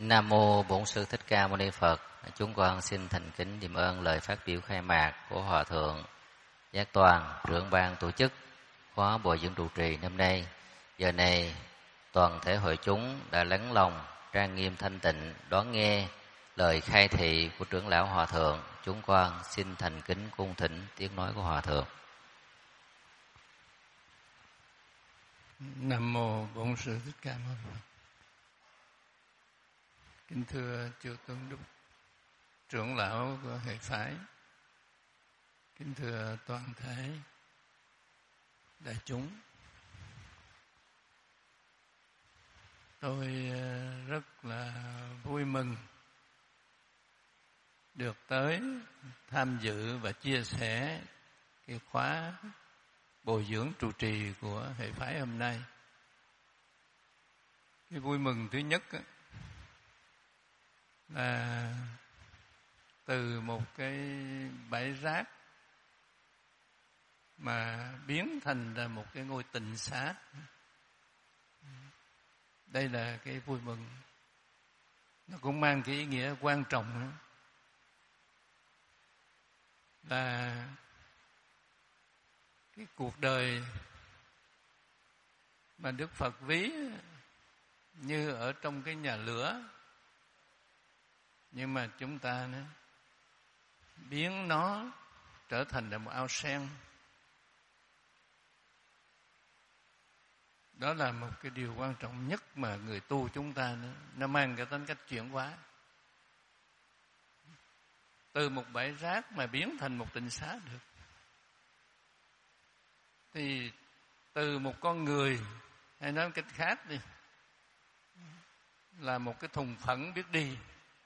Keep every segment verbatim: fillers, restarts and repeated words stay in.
Nam mô Bổn Sư Thích Ca Mâu Ni Phật. Chúng con xin thành kính niệm ơn lời phát biểu khai mạc của Hòa thượng Giác Toàn, trưởng ban tổ chức khóa bồi dưỡng trụ trì năm nay. Giờ này toàn thể hội chúng đã lắng lòng, trang nghiêm thanh tịnh đón nghe lời khai thị của trưởng lão Hòa thượng. Chúng con xin thành kính cung thỉnh tiếng nói của Hòa thượng. Nam mô Bổn Sư Thích Ca Mâu Ni Phật. Kính thưa chư tôn đức trưởng lão của hệ phái, kính thưa toàn thể đại chúng, tôi rất là vui mừng được tới tham dự và chia sẻ cái khóa bồi dưỡng trụ trì của hệ phái hôm nay. Cái vui mừng thứ nhất là từ một cái bãi rác mà biến thành ra một cái ngôi tịnh xá. Đây là cái vui mừng. Nó cũng mang cái ý nghĩa quan trọng nữa. Là cái cuộc đời mà Đức Phật ví như ở trong cái nhà lửa, nhưng mà chúng ta nữa, biến nó trở thành là một ao sen. Đó là một cái điều quan trọng nhất mà người tu chúng ta nữa, nó mang cái tính cách chuyển hóa. Từ một bãi rác mà biến thành một tịnh xá được. Thì từ một con người, hay nói cách khác đi, là một cái thùng phẫn biết đi,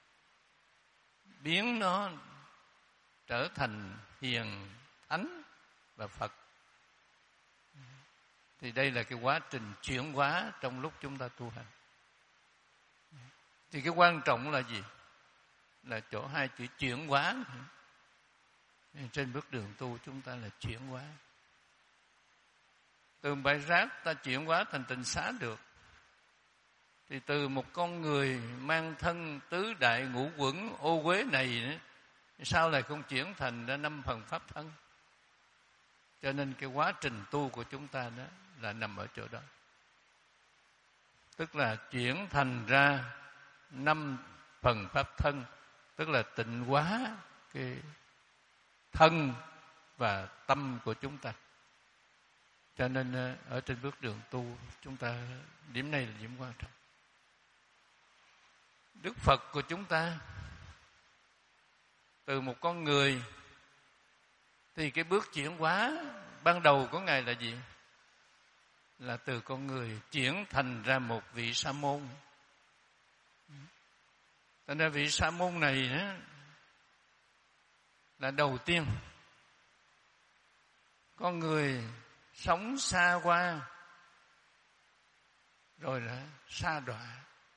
biến nó trở thành hiền, thánh và Phật. Thì đây là cái quá trình chuyển hóa trong lúc chúng ta tu hành. Thì cái quan trọng là gì? Là chỗ hai chữ chuyển hóa. Trên bước đường tu chúng ta là chuyển hóa. Từ bãi rác ta chuyển hóa thành tịnh xá được. Thì từ một con người mang thân tứ đại ngũ quẩn ô uế này, sao lại không chuyển thành ra năm phần pháp thân? Cho nên cái quá trình tu của chúng ta đó là nằm ở chỗ đó. Tức là chuyển thành ra năm phần pháp thân, tức là tịnh hóa cái thân và tâm của chúng ta. Cho nên ở trên bước đường tu chúng ta, điểm này là điểm quan trọng. Đức Phật của chúng ta từ một con người, thì cái bước chuyển hóa ban đầu của Ngài là gì? Là từ con người chuyển thành ra một vị sa môn. Thành ra vị sa môn này đó, là đầu tiên con người sống xa qua, rồi là sa đọa.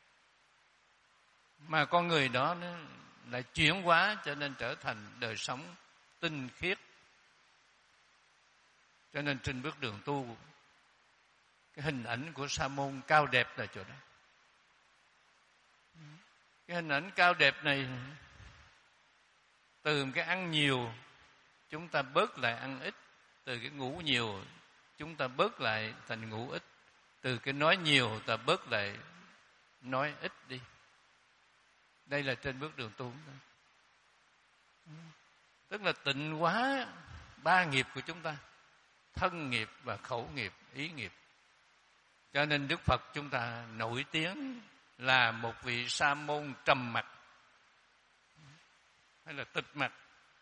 Mà con người đó nó lại chuyển hóa cho nên trở thành đời sống tinh khiết. Cho nên trên bước đường tu, cái hình ảnh của sa môn cao đẹp là chỗ đó. Cái hình ảnh cao đẹp này, từ cái ăn nhiều chúng ta bớt lại ăn ít, từ cái ngủ nhiều chúng ta bớt lại thành ngủ ít, từ cái nói nhiều ta bớt lại nói ít đi. Đây là trên bước đường tu. Tức là tịnh hóa ba nghiệp của chúng ta: thân nghiệp và khẩu nghiệp, ý nghiệp. Cho nên Đức Phật chúng ta nổi tiếng là một vị sa môn trầm mặc, hay là tịch mặc.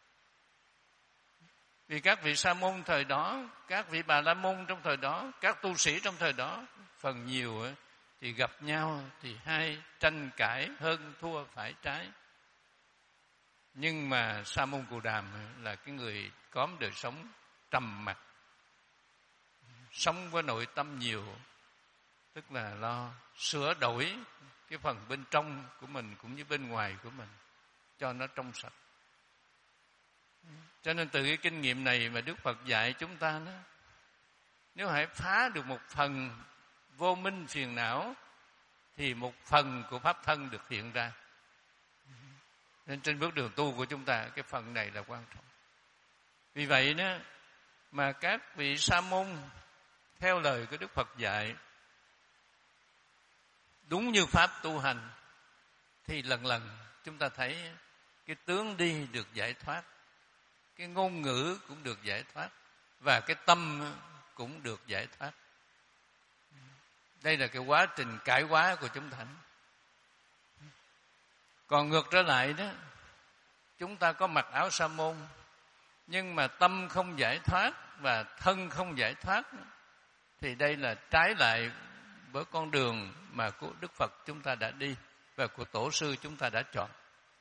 Vì các vị sa môn thời đó, các vị bà la môn trong thời đó, các tu sĩ trong thời đó, phần nhiều thì gặp nhau thì hay tranh cãi, hơn thua phải trái. Nhưng mà Sa môn Cù Đàm là cái người có đời sống trầm mặc, sống với nội tâm nhiều, tức là lo sửa đổi cái phần bên trong của mình cũng như bên ngoài của mình cho nó trong sạch. Cho nên từ cái kinh nghiệm này mà Đức Phật dạy chúng ta đó, nếu hãy phá được một phần vô minh phiền não thì một phần của pháp thân được hiện ra. Nên trên bước đường tu của chúng ta, cái phần này là quan trọng. Vì vậy đó mà các vị sa môn theo lời của Đức Phật dạy, đúng như pháp tu hành, thì lần lần chúng ta thấy cái tướng đi được giải thoát, cái ngôn ngữ cũng được giải thoát, và cái tâm cũng được giải thoát. Đây là cái quá trình cải hóa của chúng ta. Còn ngược trở lại đó, chúng ta có mặc áo sa môn, nhưng mà tâm không giải thoát và thân không giải thoát, thì đây là trái lại với con đường mà của Đức Phật chúng ta đã đi và của Tổ sư chúng ta đã chọn.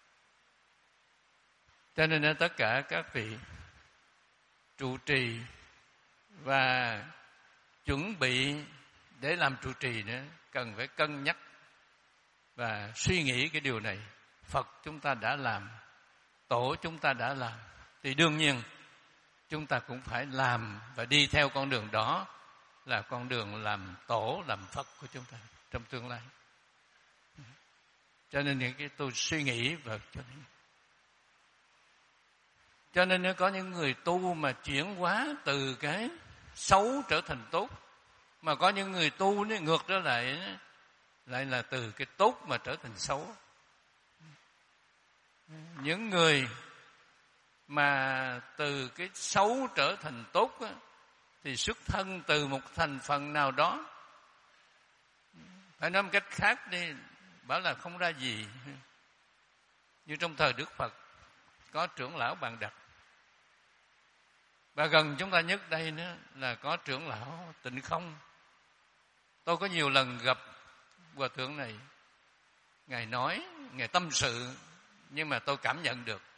Cho nên tất cả các vị trụ trì và chuẩn bị để làm trụ trì nữa, cần phải cân nhắc và suy nghĩ cái điều này. Phật chúng ta đã làm, Tổ chúng ta đã làm, thì đương nhiên chúng ta cũng phải làm và đi theo con đường đó, là con đường làm Tổ, làm Phật của chúng ta trong tương lai. Cho nên những cái tôi suy nghĩ và cho nên cho nên nếu có những người tu mà chuyển hóa từ cái xấu trở thành tốt, mà có những người tu nó ngược trở lại, lại là từ cái tốt mà trở thành xấu. Những người mà từ cái xấu trở thành tốt á, thì xuất thân từ một thành phần nào đó. Phải nói một cách khác đi, bảo là không ra gì. Như trong thời Đức Phật có trưởng lão Bàn Đặc, và gần chúng ta nhất đây nữa là có trưởng lão Tịnh Không. Tôi có nhiều lần gặp hòa thượng này, ngài nói, ngài tâm sự, nhưng mà tôi cảm nhận được.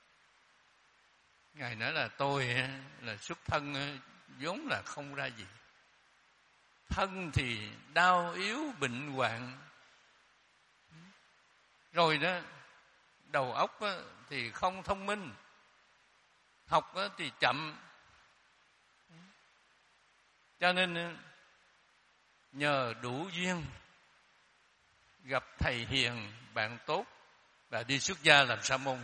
Ngài nói là tôi là xuất thân vốn là không ra gì, thân thì đau yếu bệnh hoạn, rồi đó đầu óc thì không thông minh, học thì chậm. Cho nên nhờ đủ duyên gặp thầy hiền, bạn tốt và đi xuất gia làm sa môn.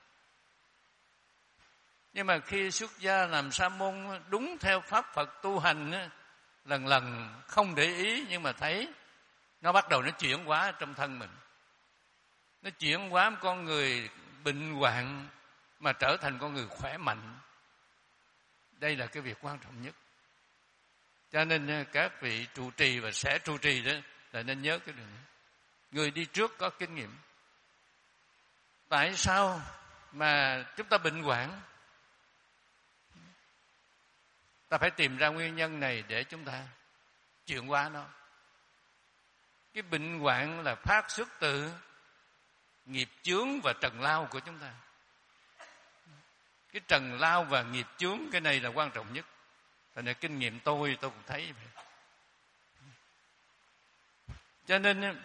Nhưng mà khi xuất gia làm sa môn đúng theo pháp Phật tu hành, lần lần không để ý, nhưng mà thấy nó bắt đầu nó chuyển hóa trong thân mình. Nó chuyển hóa một con người bệnh hoạn mà trở thành con người khỏe mạnh. Đây là cái việc quan trọng nhất. Cho nên các vị trụ trì và sẽ trụ trì đó là nên nhớ cái điều này. Người đi trước có kinh nghiệm. Tại sao mà chúng ta bệnh hoạn? Ta phải tìm ra nguyên nhân này để chúng ta chuyển hóa nó. Cái bệnh hoạn là phát xuất từ nghiệp chướng và trần lao của chúng ta. Cái trần lao và nghiệp chướng, cái này là quan trọng nhất. Thành ra kinh nghiệm tôi, tôi cũng thấy vậy. Cho nên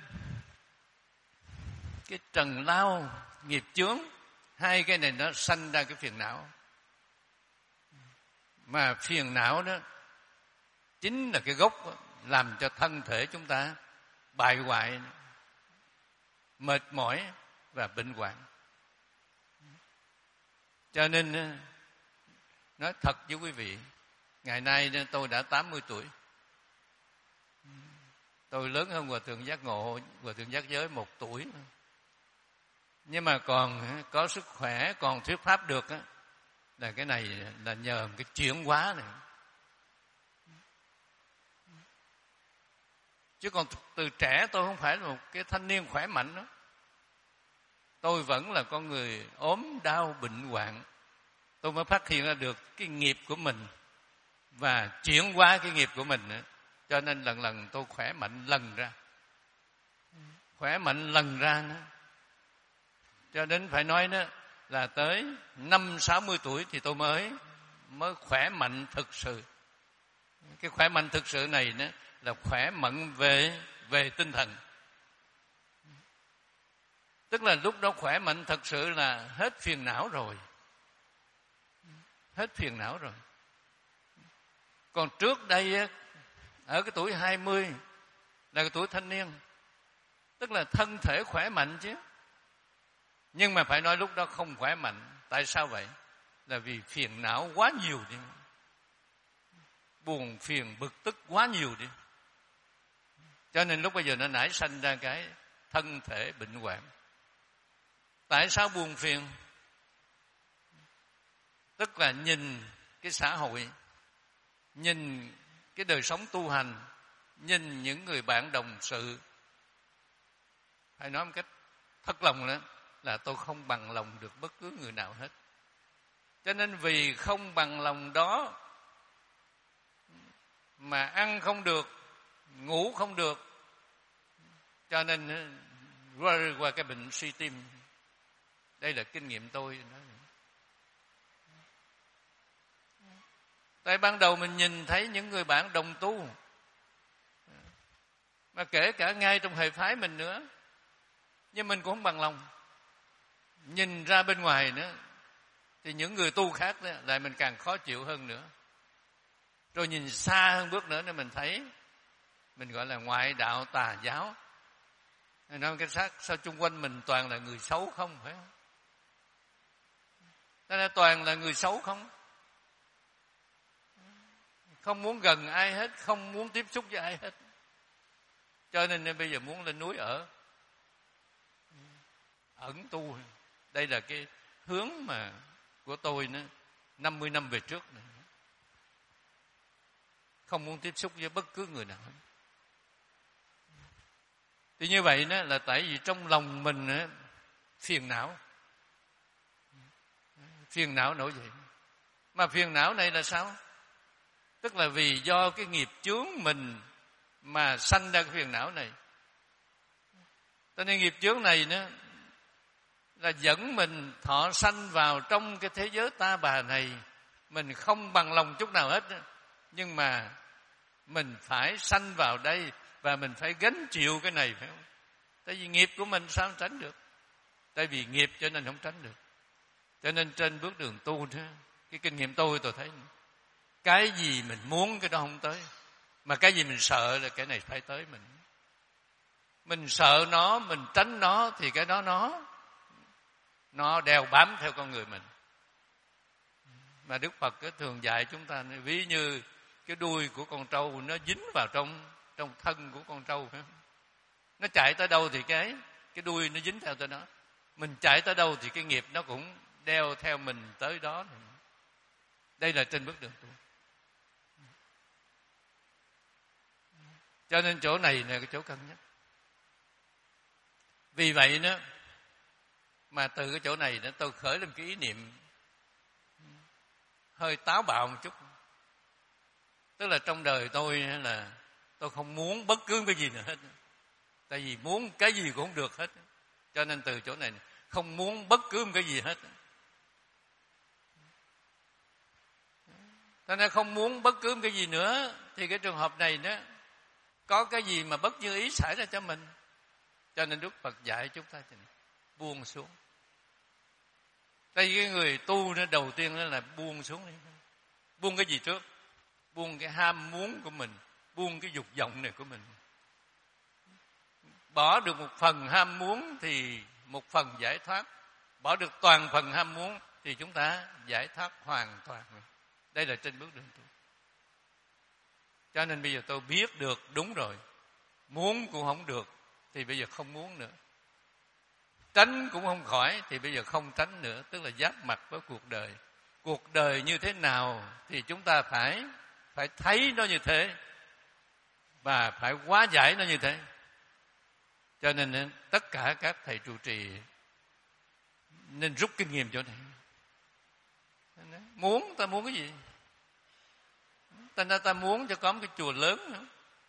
cái trần lao, nghiệp chướng, hai cái này nó sanh ra cái phiền não. Mà phiền não đó chính là cái gốc đó, làm cho thân thể chúng ta bại hoại, mệt mỏi và bệnh hoạn. Cho nên nói thật với quý vị, ngày nay tôi đã tám mươi tuổi. Tôi lớn hơn Hòa Thượng Giác Ngộ, Hòa Thượng Giác Giới một tuổi. Nhưng mà còn có sức khỏe, còn thuyết pháp được á, là cái này là nhờ cái chuyển hóa này. Chứ còn từ trẻ tôi không phải là một cái thanh niên khỏe mạnh đó. Tôi vẫn là con người ốm đau bệnh hoạn. Tôi mới phát hiện ra được cái nghiệp của mình và chuyển hóa cái nghiệp của mình nữa. Cho nên lần lần tôi khỏe mạnh lần ra. Khỏe mạnh lần ra nữa. Cho đến phải nói đó là tới năm sáu mươi tuổi thì tôi mới mới khỏe mạnh thực sự. Cái khỏe mạnh thực sự này đó là khỏe mạnh về về tinh thần. Tức là lúc đó khỏe mạnh thật sự là hết phiền não rồi. Hết phiền não rồi. Còn trước đây ở cái tuổi hai mươi là cái tuổi thanh niên, Tức là thân thể khỏe mạnh chứ. Nhưng mà phải nói lúc đó không khỏe mạnh. Tại sao vậy? Là vì phiền não quá nhiều đi. Buồn phiền bực tức quá nhiều đi. Cho nên lúc bây giờ nó nảy sanh ra cái thân thể bệnh hoạn. Tại sao buồn phiền? Tức là nhìn cái xã hội, nhìn cái đời sống tu hành, nhìn những người bạn đồng sự. Phải nói một cách thật lòng đó, là tôi không bằng lòng được bất cứ người nào hết. Cho nên vì không bằng lòng đó mà ăn không được, ngủ không được, cho nên qua, qua cái bệnh suy tim. Đây là kinh nghiệm tôi. Tại ban đầu mình nhìn thấy những người bạn đồng tu, mà kể cả ngay trong hệ phái mình nữa, nhưng mình cũng không bằng lòng. Nhìn ra bên ngoài nữa thì những người tu khác đó, lại mình càng khó chịu hơn nữa. Rồi nhìn xa hơn bước nữa nên mình thấy mình gọi là ngoại đạo tà giáo. Nói cái xác sao chung quanh mình toàn là người xấu không, phải không? Thế là toàn là người xấu không? Không muốn gần ai hết, không muốn tiếp xúc với ai hết. Cho nên bây giờ muốn lên núi ở, ẩn tu. Đây là cái hướng mà của tôi nữa, năm mươi năm về trước này. Không muốn tiếp xúc với bất cứ người nào hết. Thì như vậy đó là tại vì trong lòng mình đó, phiền não. Phiền não nổi dậy. Mà phiền não này là sao? Tức là vì do cái nghiệp chướng mình mà sanh ra cái phiền não này. Cho nên nghiệp chướng này nữa là dẫn mình thọ sanh vào trong cái thế giới ta bà này. Mình không bằng lòng chút nào hết. Nhưng mà mình phải sanh vào đây và mình phải gánh chịu cái này, phải không? Tại vì nghiệp của mình sao tránh được? Tại vì nghiệp cho nên không tránh được. Cho nên trên bước đường tu đó, cái kinh nghiệm tôi tôi thấy cái gì mình muốn cái đó không tới, mà cái gì mình sợ là cái này phải tới mình. Mình sợ nó, mình tránh nó thì cái đó nó nó đeo bám theo con người mình. Mà Đức Phật thường dạy chúng ta ví như cái đuôi của con trâu nó dính vào trong trong thân của con trâu, phải không? Nó chạy tới đâu thì cái cái đuôi nó dính theo tới đó. Mình chạy tới đâu thì cái nghiệp nó cũng đeo theo mình tới đó. Đây là trên bước đường tu. Cho nên chỗ này là cái chỗ cân nhắc. Vì vậy đó mà từ cái chỗ này đó tôi khởi lên cái ý niệm hơi táo bạo một chút. Tức là trong đời tôi là tôi không muốn bất cứ cái gì nữa hết. Tại vì muốn cái gì cũng không được hết. Cho nên từ chỗ này không muốn bất cứ cái gì hết. Cho nên không muốn bất cứ cái gì nữa thì cái trường hợp này đó có cái gì mà bất như ý xảy ra cho mình. Cho nên Đức Phật dạy chúng ta buông xuống. Tại vì cái người tu nó đầu tiên đó là buông xuống đi. Buông cái gì trước? Buông cái ham muốn của mình, buông cái dục vọng này của mình. Bỏ được một phần ham muốn thì một phần giải thoát. Bỏ được toàn phần ham muốn thì chúng ta giải thoát hoàn toàn. Đây là trên bước đường tu. Cho nên bây giờ tôi biết được đúng rồi. Muốn cũng không được thì bây giờ không muốn nữa. Tránh cũng không khỏi thì bây giờ không tránh nữa. Tức là giáp mặt với cuộc đời. Cuộc đời như thế nào thì chúng ta phải phải thấy nó như thế và phải hóa giải nó như thế. Cho nên tất cả các thầy trụ trì nên rút kinh nghiệm chỗ này. Muốn, ta muốn cái gì? Ta ra ta muốn cho có một cái chùa lớn nữa.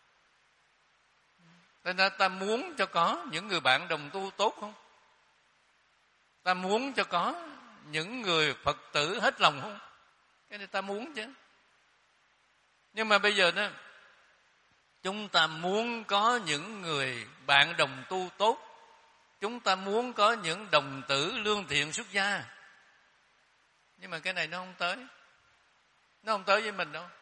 Ta ra ta muốn cho có những người bạn đồng tu tốt không? Ta muốn cho có những người Phật tử hết lòng không? Cái này ta muốn chứ. Nhưng mà bây giờ đó, chúng ta muốn có những người bạn đồng tu tốt. Chúng ta muốn có những đồng tử lương thiện xuất gia. Nhưng mà cái này nó không tới. Nó không tới với mình đâu.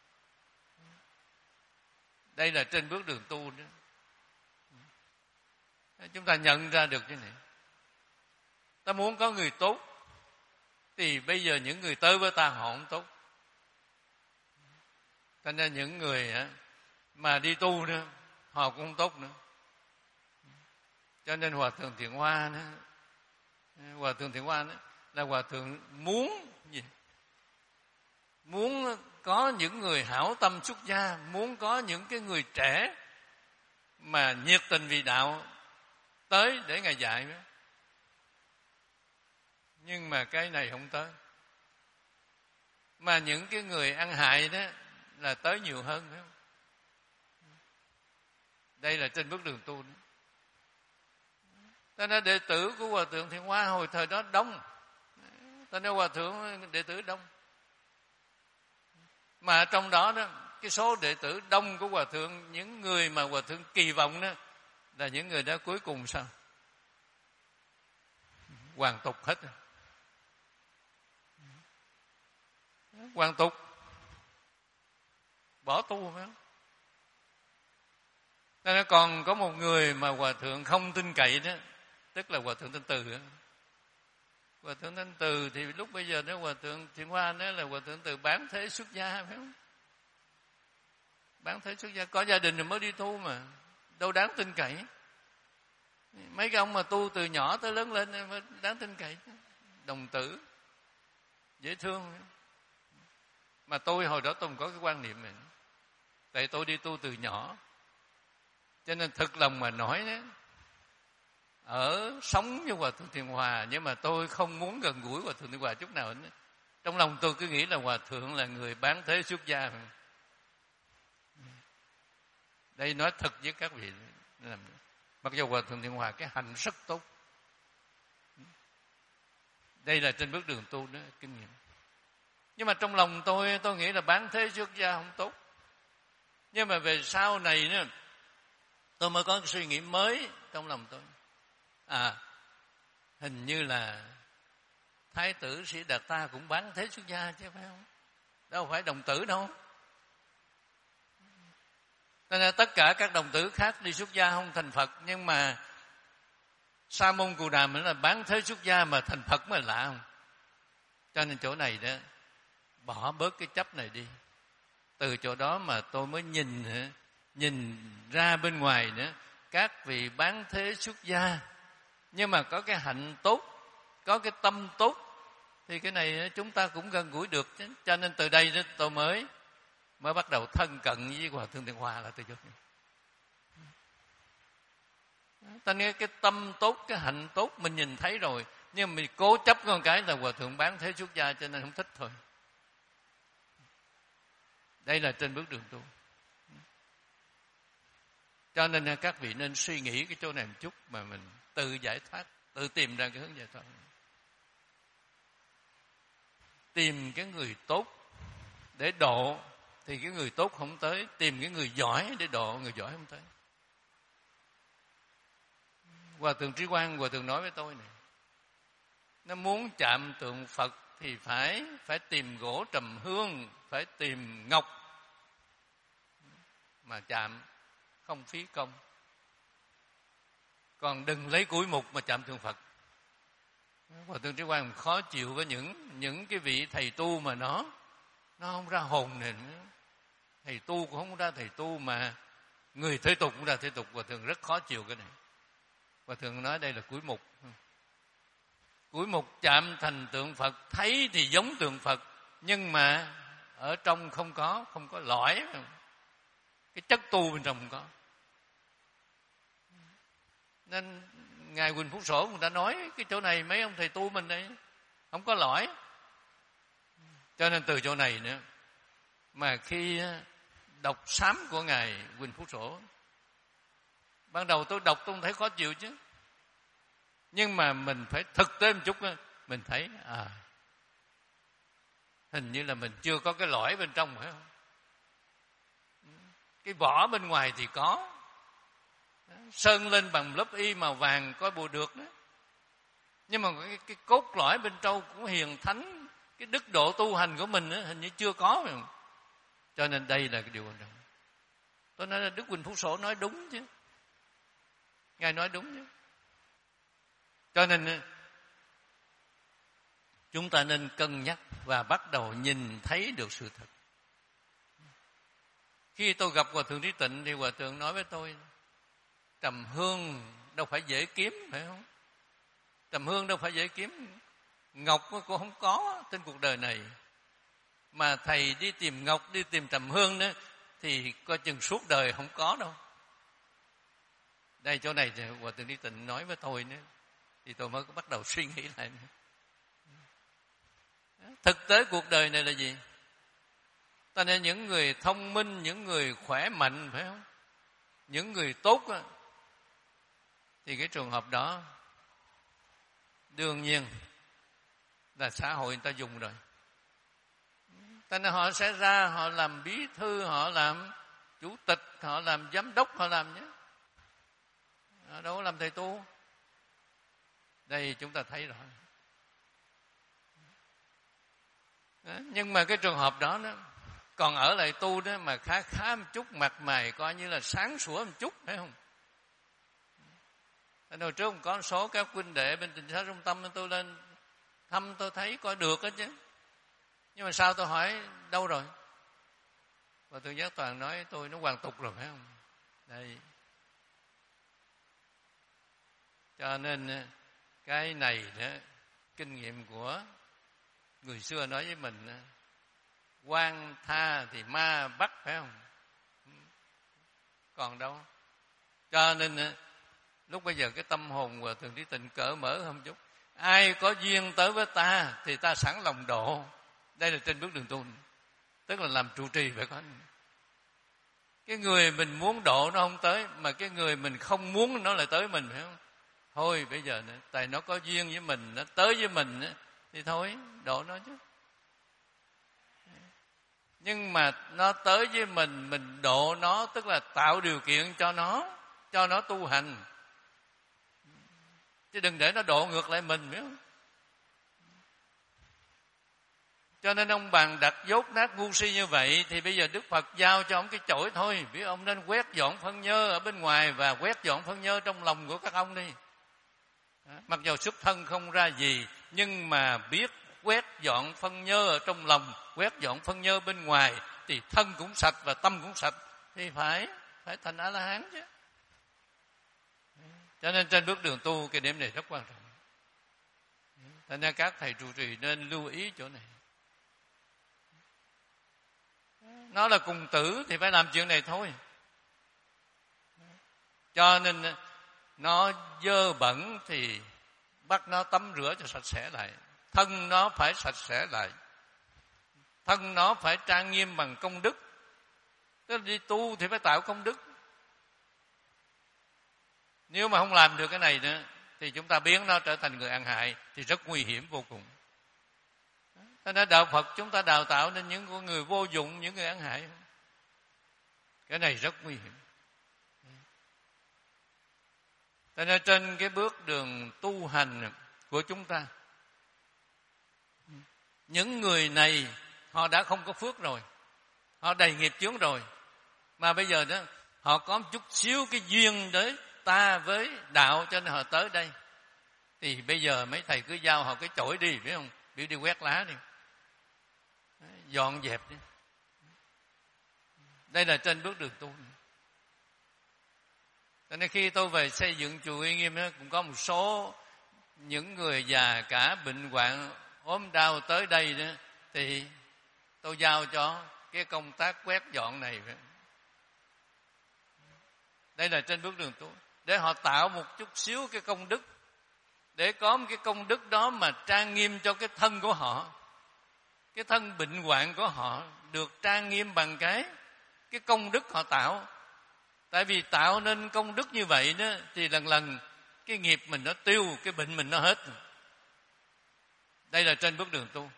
Đây là trên bước đường tu đó. Chúng ta nhận ra được cái này. Ta muốn có người tốt thì bây giờ những người tới với ta họ không tốt. Cho nên những người mà đi tu nữa họ cũng không tốt nữa. Cho nên Hòa Thượng Thiện Hoa nữa, Hòa Thượng Thiện Hoa nữa là Hòa Thượng muốn gì? Muốn có những người hảo tâm xuất gia, muốn có những cái người trẻ mà nhiệt tình vì đạo tới để Ngài dạy. Nhưng mà cái này không tới. Mà những cái người ăn hại đó là tới nhiều hơn, phải không? Đây là trên bước đường tu đó. Ta nói đệ tử của Hòa Thượng Thiện Hoa hồi thời đó đông. Ta nói Hòa Thượng đệ tử đông. Mà trong đó đó, cái số đệ tử đông của Hòa Thượng, những người mà Hòa Thượng kỳ vọng đó, là những người đó cuối cùng sao? Hoàn tục hết. Hoàn tục. Bỏ tu phải không? Nên còn có một người mà Hòa Thượng không tin cậy đó, tức là Hòa Thượng Thanh Từ đó. Hòa Thượng Thanh Từ thì lúc bây giờ đó Hòa Thượng Thiện Hoa nói là Hòa Thượng Từ bán thế xuất gia, phải không? Bán thế xuất gia, có gia đình rồi mới đi tu mà, đâu đáng tin cậy. Mấy cái ông mà tu từ nhỏ tới lớn lên mới đáng tin cậy. Đồng tử, dễ thương. Mà tôi hồi đó tôi không có cái quan niệm này. Tại tôi đi tu từ nhỏ, cho nên thực lòng mà nói đó, ở sống với Hòa Thượng Thiện Hòa, nhưng mà tôi không muốn gần gũi Hòa Thượng Thiện Hòa chút nào hết. Trong lòng tôi cứ nghĩ là Hòa Thượng là người bán thế xuất gia. Đây nói thật với các vị, mặc dù Hòa Thượng Thiện Hòa cái hành rất tốt. Đây là trên bước đường tu đó, kinh nghiệm. Nhưng mà trong lòng tôi, tôi nghĩ là bán thế xuất gia không tốt. Nhưng mà về sau này nữa, tôi mới có cái suy nghĩ mới trong lòng tôi. À, hình như là Thái tử Sĩ Đạt Ta cũng bán thế xuất gia chứ phải không? Đâu phải đồng tử đâu. Nên là tất cả các đồng tử khác đi xuất gia không thành Phật. Nhưng mà Sa Môn Cù Đàm là bán thế xuất gia mà thành Phật mới lạ không? Cho nên chỗ này đó, bỏ bớt cái chấp này đi. Từ chỗ đó mà tôi mới nhìn nhìn ra bên ngoài nữa, các vị bán thế xuất gia nhưng mà có cái hạnh tốt, có cái tâm tốt, thì cái này chúng ta cũng gần gũi được. Cho nên từ đây đó tôi mới mới bắt đầu thân cận với Hòa Thượng Thiện Hòa là từ chỗ này. Ta nghe cái tâm tốt, cái hạnh tốt mình nhìn thấy rồi, nhưng mình cố chấp con cái là Hòa Thượng bán thế xuất gia cho nên không thích thôi. Đây là trên bước đường tu. Cho nên các vị nên suy nghĩ cái chỗ này một chút mà mình tự giải thoát, tự tìm ra cái hướng giải thoát. Tìm cái người tốt để độ thì cái người tốt không tới, tìm cái người giỏi để độ, người giỏi không tới. Hòa Thượng Trí Quang, Hòa Thượng nói với tôi này, nó muốn chạm tượng Phật thì phải phải tìm gỗ trầm hương, phải tìm ngọc mà chạm, không phí công. Còn đừng lấy củi mục mà chạm tượng Phật. Hòa Thượng Trí Quang khó chịu với những những cái vị thầy tu mà nó nó không ra hồn này nữa. Thầy tu cũng không ra thầy tu, mà người thế tục cũng ra thế tục. Hòa Thượng rất khó chịu cái này. Hòa Thượng nói đây là củi mục. Củi mục chạm thành tượng Phật, thấy thì giống tượng Phật, nhưng mà ở trong không có, không có lõi, cái chất tu bên trong không có. Nên Ngài Huỳnh Phúc Sổ người ta nói cái chỗ này mấy ông thầy tu mình đây không có lõi. Cho nên từ chỗ này nữa mà khi đọc sám của Ngài Huỳnh Phúc Sổ, ban đầu tôi đọc tôi không thấy khó chịu chứ, nhưng mà mình phải thực tế một chút, mình thấy à hình như là mình chưa có cái lõi bên trong, phải không? Cái vỏ bên ngoài thì có, sơn lên bằng lớp y màu vàng coi bộ được đó, nhưng mà cái, cái cốt lõi bên trong cũng hiền thánh, cái đức độ tu hành của mình đó, hình như chưa có, phải không? Cho nên đây là cái điều quan trọng. Tôi nói là Đức Huỳnh Phúc Sổ nói đúng chứ, Ngài nói đúng chứ. Cho nên chúng ta nên cân nhắc và bắt đầu nhìn thấy được sự thật. Khi tôi gặp Hòa Thượng Trí Tịnh thì Hòa Thượng nói với tôi, trầm hương đâu phải dễ kiếm, phải không? Trầm hương đâu phải dễ kiếm, ngọc cũng không có trên cuộc đời này. Mà thầy đi tìm ngọc, đi tìm trầm hương nữa thì coi chừng suốt đời không có đâu. Đây chỗ này thì Hòa Thượng Trí Tịnh nói với tôi nữa, thì tôi mới bắt đầu suy nghĩ lại nữa. Thực tế cuộc đời này là gì? Ta nên những người thông minh, những người khỏe mạnh, phải không? Những người tốt đó, thì cái trường hợp đó đương nhiên là xã hội người ta dùng rồi. Cho nên họ sẽ ra, họ làm bí thư, họ làm chủ tịch, họ làm giám đốc, họ làm nhé. Họ đâu có làm thầy tu. Đây chúng ta thấy rồi. Đó, nhưng mà cái trường hợp đó, đó còn ở lại tu đó mà khá khá một chút, mặt mày coi như là sáng sủa một chút, phải không? Hồi trước có một số các huynh đệ bên Tịnh Xá Trung Tâm tôi lên thăm, tôi thấy coi được đó chứ. Nhưng mà sao tôi hỏi đâu rồi? Và tôi Giác Toàn nói tôi nó hoàn tục rồi, phải không? Đây. Cho nên cái này đó, kinh nghiệm của người xưa nói với mình, quan tha thì ma bắt, phải không? Còn đâu. Cho nên lúc bây giờ cái tâm hồn Hòa Thượng Trí Tịnh cởi mở hơn chút. Ai có duyên tới với ta thì ta sẵn lòng độ. Đây là trên bước đường tu, tức là làm trụ trì phải có. Cái người mình muốn độ nó không tới, mà cái người mình không muốn nó lại tới mình, phải không? Thôi bây giờ nữa, tại nó có duyên với mình, nó tới với mình thì thôi độ nó chứ. Nhưng mà nó tới với mình, mình độ nó, tức là tạo điều kiện cho nó, cho nó tu hành, chứ đừng để nó độ ngược lại mình, biết không? Cho nên ông Bằng đặt dốt nát ngu si như vậy, thì bây giờ Đức Phật giao cho ông cái chổi thôi, biết ông nên quét dọn phân nhơ ở bên ngoài và quét dọn phân nhơ trong lòng của các ông đi. Mặc dù xuất thân không ra gì, nhưng mà biết quét dọn phân nhơ ở trong lòng, quét dọn phân nhơ bên ngoài, thì thân cũng sạch và tâm cũng sạch, thì phải phải thành A La Hán chứ. Cho nên trên bước đường tu cái điểm này rất quan trọng. Cho nên các thầy trụ trì nên lưu ý chỗ này. Nó là cùng tử thì phải làm chuyện này thôi. Cho nên nó dơ bẩn thì bắt nó tắm rửa cho sạch sẽ lại. Thân nó phải sạch sẽ lại. Thân nó phải trang nghiêm bằng công đức. Tức là đi tu thì phải tạo công đức. Nếu mà không làm được cái này nữa thì chúng ta biến nó trở thành người ăn hại, thì rất nguy hiểm vô cùng. Cho nên đạo Phật chúng ta đào tạo nên những người vô dụng, những người ăn hại. Cái này rất nguy hiểm. Cho nên trên cái bước đường tu hành của chúng ta, những người này họ đã không có phước rồi, họ đầy nghiệp chướng rồi, mà bây giờ đó họ có một chút xíu cái duyên đấy ta với đạo, cho nên họ tới đây. Thì bây giờ mấy thầy cứ giao họ cái chổi đi, phải không? Biểu đi quét lá đi, dọn dẹp đi. Đây là trên bước đường tu. Cho nên khi tôi về xây dựng chùa Uy Nghiêm đó, cũng có một số những người già cả bệnh hoạn ốm đau tới đây đó, thì tôi giao cho cái công tác quét dọn này. Đây là trên bước đường tu, để họ tạo một chút xíu cái công đức, để có một cái công đức đó mà trang nghiêm cho cái thân của họ, cái thân bệnh hoạn của họ được trang nghiêm bằng cái cái công đức họ tạo. Tại vì tạo nên công đức như vậy đó, thì lần lần cái nghiệp mình nó tiêu, cái bệnh mình nó hết. Đây là trên bước đường tu.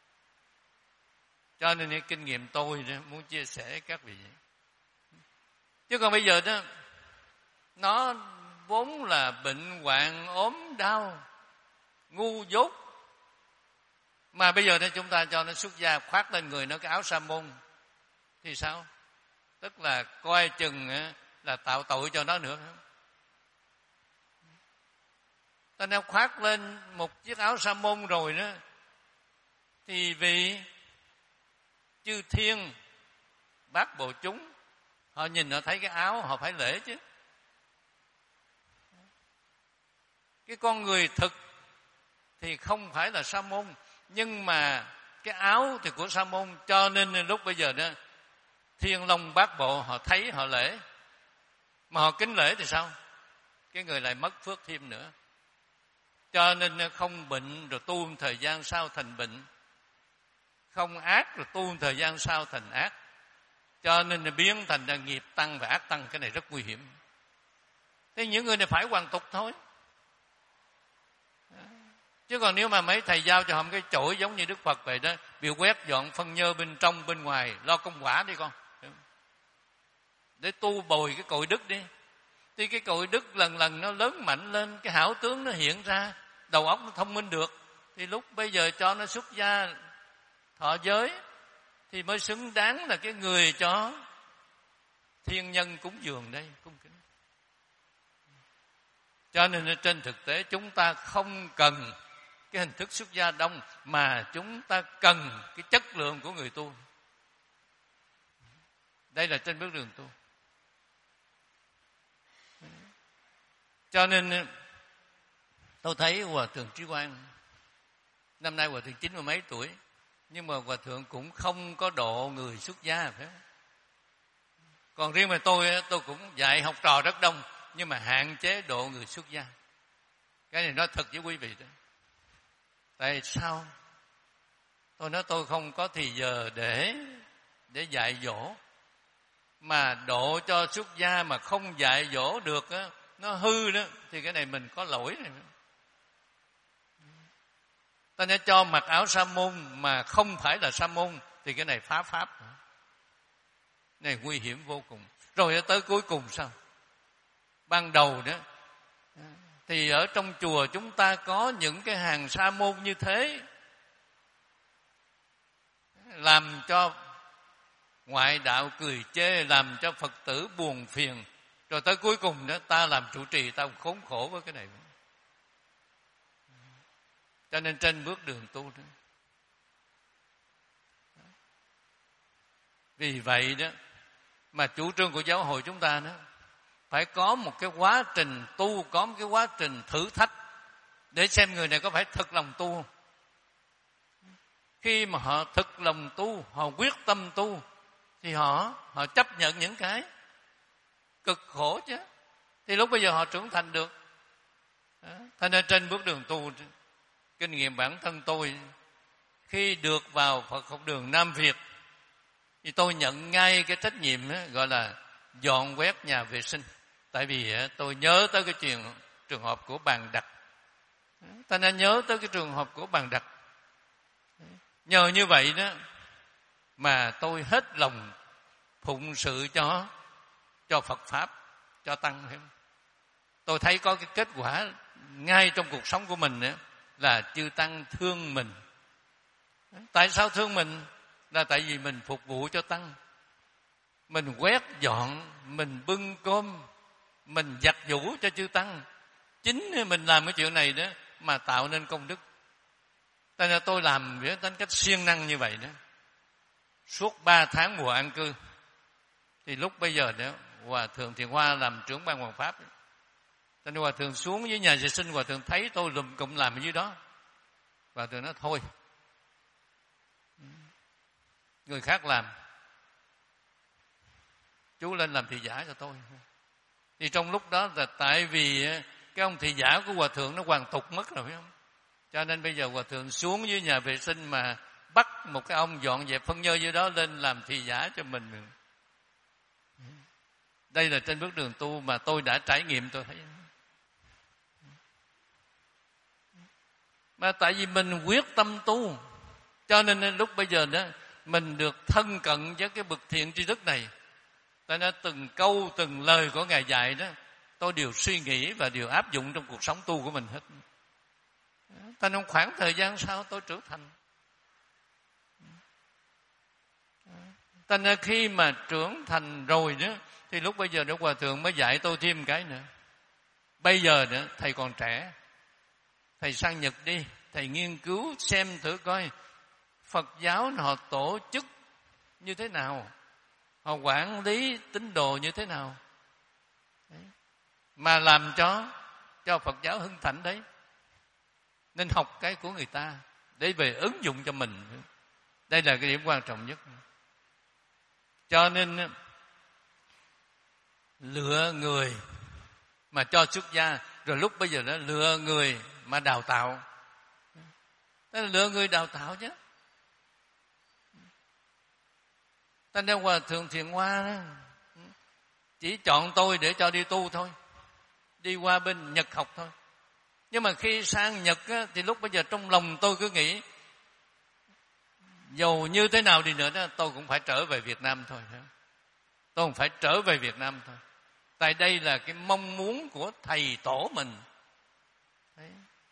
Cho nên cái kinh nghiệm tôi đó, muốn chia sẻ với các vị. Chứ còn bây giờ đó, nó vốn là bệnh hoạn, ốm đau, ngu dốt, mà bây giờ đó chúng ta cho nó xuất gia khoác lên người nó cái áo sa môn, thì sao? Tức là coi chừng là tạo tội cho nó nữa. Ta nếu khoác lên một chiếc áo sa môn rồi đó, thì vị chư thiên bát bộ chúng họ nhìn họ thấy cái áo họ phải lễ chứ. Cái con người thực thì không phải là sa môn, nhưng mà cái áo thì của sa môn, cho nên lúc bây giờ đó thiên long bát bộ họ thấy họ lễ. Mà họ kính lễ thì sao? Cái người lại mất phước thêm nữa. Cho nên không bệnh rồi tu một thời gian sau thành bệnh, không ác rồi tu một thời gian sau thành ác. Cho nên biến thành là nghiệp tăng và ác tăng. Cái này rất nguy hiểm. Thế những người này phải hoàn tục thôi. Chứ còn nếu mà mấy thầy giao cho họ một cái chổi giống như Đức Phật vậy đó, bị quét dọn phân nhơ bên trong bên ngoài, lo công quả đi con, để tu bồi cái cội đức đi. Thì cái cội đức lần lần nó lớn mạnh lên, cái hảo tướng nó hiện ra, đầu óc nó thông minh được, thì lúc bây giờ cho nó xuất gia thọ giới thì mới xứng đáng là cái người cho thiên nhân cúng dường đây, cung kính. Cho nên trên thực tế chúng ta không cần cái hình thức xuất gia đông, mà chúng ta cần cái chất lượng của người tu. Đây là trên bước đường tu. Cho nên tôi thấy Hòa Thượng Trí Quang, năm nay Hòa Thượng chín mươi mấy tuổi, nhưng mà Hòa Thượng cũng không có độ người xuất gia phải. Còn riêng mà tôi, tôi cũng dạy học trò rất đông, nhưng mà hạn chế độ người xuất gia. Cái này nói thật với quý vị đó. Tại sao? Tôi nói tôi không có thì giờ để để dạy dỗ, mà độ cho xuất gia mà không dạy dỗ được á, nó hư đó, thì cái này mình có lỗi này. Ta nói cho mặc áo sa môn mà không phải là sa môn thì cái này phá pháp. Này nguy hiểm vô cùng. Rồi tới cuối cùng sao? Ban đầu đó thì ở trong chùa chúng ta có những cái hàng sa môn như thế, làm cho ngoại đạo cười chê, làm cho Phật tử buồn phiền. Rồi tới cuối cùng đó ta làm trụ trì, ta khốn khổ với cái này. Cho nên trên bước đường tu đó, vì vậy đó mà chủ trương của giáo hội chúng ta đó phải có một cái quá trình tu, có một cái quá trình thử thách để xem người này có phải thực lòng tu không. Khi mà họ thực lòng tu, họ quyết tâm tu, thì họ họ chấp nhận những cái cực khổ chứ, thì lúc bây giờ họ trưởng thành được. Thế nên trên bước đường tu, kinh nghiệm bản thân tôi khi được vào Phật học đường Nam Việt thì tôi nhận ngay cái trách nhiệm đó, gọi là dọn quét nhà vệ sinh. Tại vì tôi nhớ tới cái chuyện trường hợp của Bàn Đặc, ta nên nhớ tới cái trường hợp của Bàn Đặc. Nhờ như vậy đó mà tôi hết lòng phụng sự cho cho Phật pháp, cho tăng. Tôi thấy có cái kết quả ngay trong cuộc sống của mình đó, là chư tăng thương mình. Tại sao thương mình? Là tại vì mình phục vụ cho tăng, mình quét dọn, mình bưng cơm, mình giặt giũ cho chư tăng. Chính mình làm cái chuyện này đó mà tạo nên công đức. Tại nên tôi làm với tính cách siêng năng như vậy đó, suốt ba tháng mùa an cư. Thì lúc bây giờ đó Hòa Thượng Thiện Hoa làm trưởng ban Hoàng Pháp, cho nên Hòa Thượng xuống dưới nhà vệ sinh, Hòa Thượng thấy tôi lùm cụm làm ở dưới đó, Hòa Thượng nói thôi, người khác làm, chú lên làm thị giả cho tôi. Thì trong lúc đó là tại vì cái ông thị giả của Hòa Thượng nó hoàn tục mất rồi, phải không? Cho nên bây giờ Hòa Thượng xuống dưới nhà vệ sinh mà bắt một cái ông dọn dẹp phân nhơ dưới đó lên làm thị giả cho mình. Đây là trên bước đường tu mà tôi đã trải nghiệm, tôi thấy. Mà tại vì mình quyết tâm tu, cho nên lúc bây giờ đó mình được thân cận với cái bậc thiện tri thức này. Tại nên từng câu từng lời của Ngài dạy đó tôi đều suy nghĩ và đều áp dụng trong cuộc sống tu của mình hết. Tại nên khoảng thời gian sau tôi trưởng thành. Tại nên khi mà trưởng thành rồi đó thì lúc bây giờ Đức Hòa Thượng mới dạy tôi thêm cái nữa. Bây giờ nữa thầy còn trẻ, thầy sang Nhật đi, thầy nghiên cứu xem thử coi Phật giáo họ tổ chức như thế nào, họ quản lý tín đồ như thế nào. Đấy. Mà làm cho cho Phật giáo hưng thịnh đấy. Nên học cái của người ta để về ứng dụng cho mình. Đây là cái điểm quan trọng nhất. Cho nên lựa người mà cho xuất gia, rồi lúc bây giờ đó lựa người mà đào tạo. Đó là lựa người đào tạo chứ. Ta nói Hòa Thượng Thiện Hoa đó, chỉ chọn tôi để cho đi tu thôi, đi qua bên Nhật học thôi. Nhưng mà khi sang Nhật á, thì lúc bây giờ trong lòng tôi cứ nghĩ dầu như thế nào đi nữa đó, tôi cũng phải trở về Việt Nam thôi. Tôi cũng phải trở về Việt Nam thôi. Tại đây là cái mong muốn của thầy tổ mình. Đấy.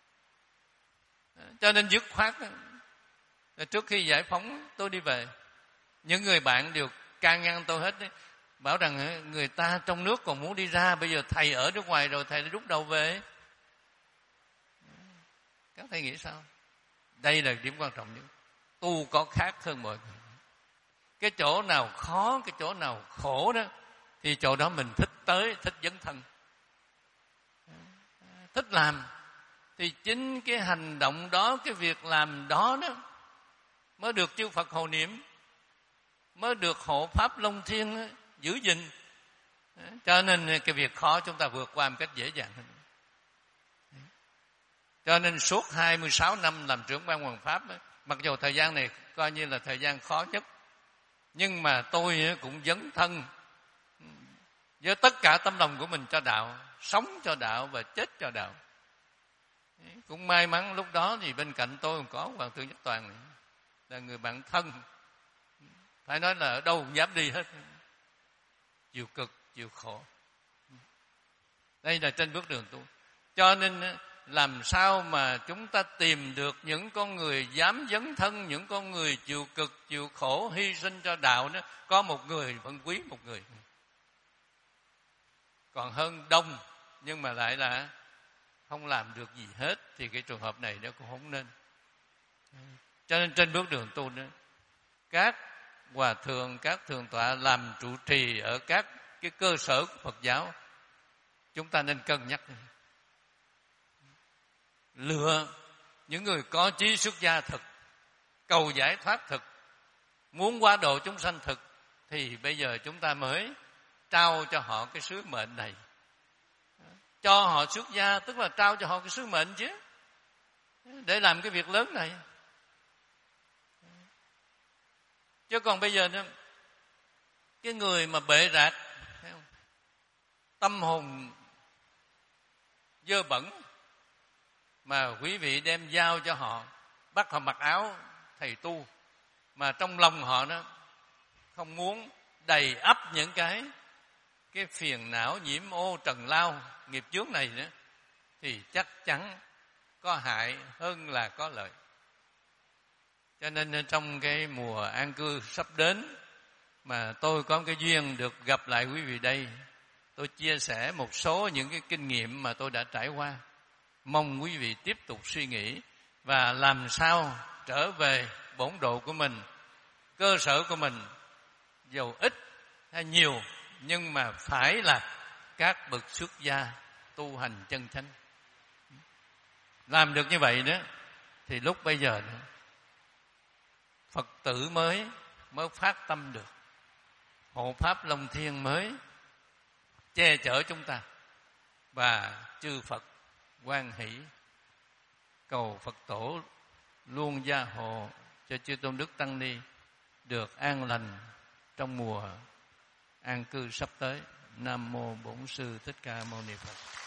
Cho nên dứt khoát đó, trước khi giải phóng tôi đi về, những người bạn đều can ngăn tôi hết đấy. Bảo rằng người ta trong nước còn muốn đi ra, bây giờ thầy ở nước ngoài rồi, thầy rút đầu về. Các thầy nghĩ sao? Đây là điểm quan trọng nhất. Tu có khác hơn mọi người. Cái chỗ nào khó, cái chỗ nào khổ đó, thì chỗ đó mình thích tới, thích dấn thân, thích làm. Thì chính cái hành động đó, cái việc làm đó đó mới được chư Phật hộ niệm, mới được hộ Pháp Long Thiên đó, giữ gìn. Cho nên cái việc khó chúng ta vượt qua một cách dễ dàng hơn. Cho nên suốt hai mươi sáu năm làm trưởng ban Hoàng Pháp đó, mặc dù thời gian này coi như là thời gian khó nhất, nhưng mà tôi cũng dấn thân với tất cả tấm lòng của mình cho đạo, sống cho đạo và chết cho đạo. Cũng may mắn lúc đó thì bên cạnh tôi còn có Hoàng Thượng Nhất Toàn này, là người bạn thân, phải nói là ở đâu cũng dám đi hết, chịu cực chịu khổ. Đây là trên bước đường tu. Cho nên làm sao mà chúng ta tìm được những con người dám dấn thân, những con người chịu cực chịu khổ, hy sinh cho đạo đó. Có một người vẫn quý một người, còn hơn đông nhưng mà lại là không làm được gì hết, thì cái trường hợp này nó cũng không nên. Cho nên trên bước đường tu đó, các hòa thượng, các thượng tọa làm trụ trì ở các cái cơ sở của Phật giáo, chúng ta nên cân nhắc lựa những người có chí xuất gia thực, cầu giải thoát thực, muốn qua độ chúng sanh thực, thì bây giờ chúng ta mới trao cho họ cái sứ mệnh này. Cho họ xuất gia tức là trao cho họ cái sứ mệnh chứ, để làm cái việc lớn này. Chứ còn bây giờ nữa, cái người mà bệ rạc, tâm hồn dơ bẩn, mà quý vị đem giao cho họ, bắt họ mặc áo thầy tu, mà trong lòng họ đó không muốn đầy ắp những cái cái phiền não nhiễm ô trần lao nghiệp chướng này nữa, thì chắc chắn có hại hơn là có lợi. Cho nên trong cái mùa an cư sắp đến mà tôi có cái duyên được gặp lại quý vị đây, tôi chia sẻ một số những cái kinh nghiệm mà tôi đã trải qua. Mong quý vị tiếp tục suy nghĩ và làm sao trở về bổn độ của mình, cơ sở của mình, dầu ít hay nhiều, nhưng mà phải là các bậc xuất gia tu hành chân chánh. Làm được như vậy đó, thì lúc bây giờ đó, Phật tử mới mới phát tâm được, hộ Pháp Long Thiên mới che chở chúng ta, và chư Phật hoan hỷ cầu Phật tổ luôn gia hộ cho chư tôn đức tăng ni được an lành trong mùa an cư sắp tới. Nam mô Bổn Sư Thích Ca Mâu Ni Phật.